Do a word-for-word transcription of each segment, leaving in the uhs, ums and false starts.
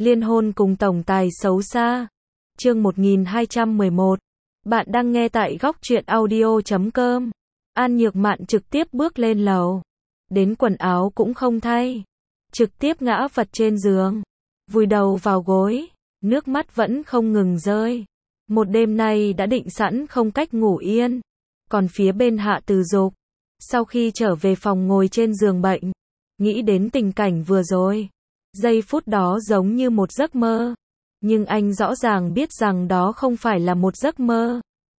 Liên hôn cùng tổng tài xấu xa. Chương một nghìn hai trăm mười một. Bạn đang nghe tại góc truyện audio chấm com. An Nhược Mạn trực tiếp bước lên lầu. Đến quần áo cũng không thay. Trực tiếp ngã vật trên giường. Vùi đầu vào gối. Nước mắt vẫn không ngừng rơi. Một đêm nay đã định sẵn không cách ngủ yên. Còn phía bên Hạ Từ Dục, sau khi trở về phòng ngồi trên giường bệnh, nghĩ đến tình cảnh vừa rồi. Giây phút đó giống như một giấc mơ. Nhưng anh rõ ràng biết rằng đó không phải là một giấc mơ.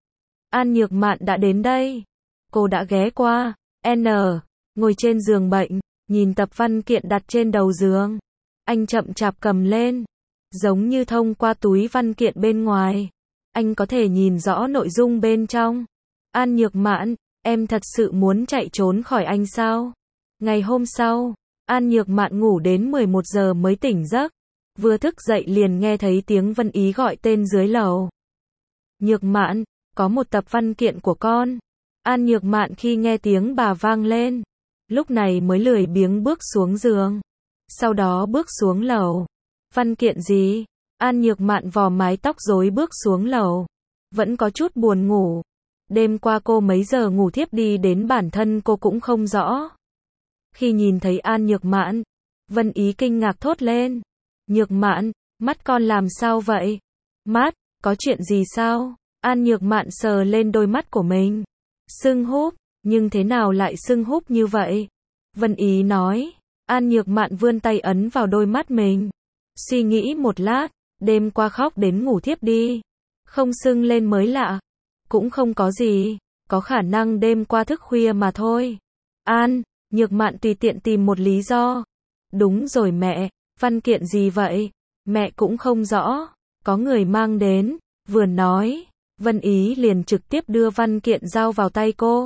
An Nhược Mạn đã đến đây. Cô đã ghé qua. N. Ngồi trên giường bệnh, nhìn tập văn kiện đặt trên đầu giường. Anh chậm chạp cầm lên. Giống như thông qua túi văn kiện bên ngoài, anh có thể nhìn rõ nội dung bên trong. An Nhược Mạn, em thật sự muốn chạy trốn khỏi anh sao? Ngày hôm sau, An Nhược Mạn ngủ đến mười một giờ mới tỉnh giấc. Vừa thức dậy liền nghe thấy tiếng Vân Ý gọi tên dưới lầu. Nhược Mạn, có một tập văn kiện của con. An Nhược Mạn khi nghe tiếng bà vang lên, lúc này mới lười biếng bước xuống giường. Sau đó bước xuống lầu. Văn kiện gì? An Nhược Mạn vò mái tóc rối bước xuống lầu. Vẫn có chút buồn ngủ. Đêm qua cô mấy giờ ngủ thiếp đi đến bản thân cô cũng không rõ. Khi nhìn thấy An Nhược Mạn, Vân Ý kinh ngạc thốt lên. Nhược Mạn, mắt con làm sao vậy? Mắt, có chuyện gì sao? An Nhược Mạn sờ lên đôi mắt của mình. Sưng húp, nhưng thế nào lại sưng húp như vậy? Vân Ý nói. An Nhược Mạn vươn tay ấn vào đôi mắt mình. Suy nghĩ một lát, đêm qua khóc đến ngủ thiếp đi. Không sưng lên mới lạ. Cũng không có gì, có khả năng đêm qua thức khuya mà thôi. An, Nhược Mạn tùy tiện tìm một lý do. Đúng rồi mẹ, văn kiện gì vậy? Mẹ cũng không rõ, có người mang đến. Vừa nói, Vân Ý liền trực tiếp đưa văn kiện giao vào tay cô.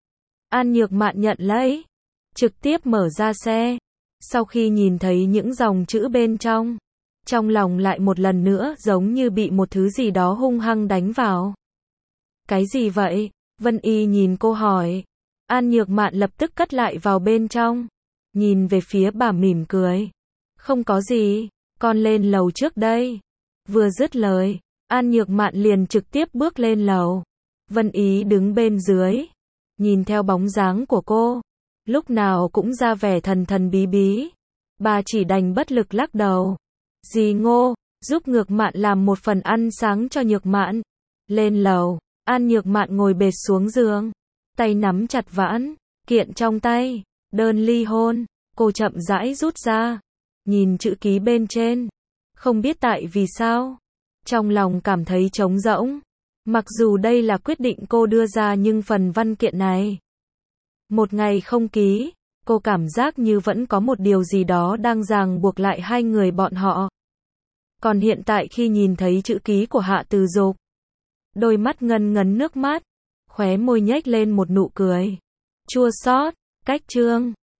An Nhược Mạn nhận lấy, trực tiếp mở ra xe. Sau khi nhìn thấy những dòng chữ bên trong, trong lòng lại một lần nữa giống như bị một thứ gì đó hung hăng đánh vào. Cái gì vậy? Vân Y nhìn cô hỏi. An Nhược Mạn lập tức cất lại vào bên trong. Nhìn về phía bà mỉm cười. Không có gì, con lên lầu trước đây. Vừa dứt lời, An Nhược Mạn liền trực tiếp bước lên lầu. Vân Ý đứng bên dưới, nhìn theo bóng dáng của cô, lúc nào cũng ra vẻ thần thần bí bí. Bà chỉ đành bất lực lắc đầu. Dì Ngô, giúp Nhược Mạn làm một phần ăn sáng cho Nhược Mạn. Lên lầu, An Nhược Mạn ngồi bệt xuống giường, tay nắm chặt vãn kiện trong tay, đơn ly hôn. Cô chậm rãi rút ra, nhìn chữ ký bên trên. Không biết tại vì sao, trong lòng cảm thấy trống rỗng. Mặc dù đây là quyết định cô đưa ra nhưng phần văn kiện này, một ngày không ký, cô cảm giác như vẫn có một điều gì đó đang ràng buộc lại hai người bọn họ. Còn hiện tại khi nhìn thấy chữ ký của Hạ Từ Dục, đôi mắt ngân ngấn nước mắt, khóe môi nhếch lên một nụ cười chua xót. Cách chương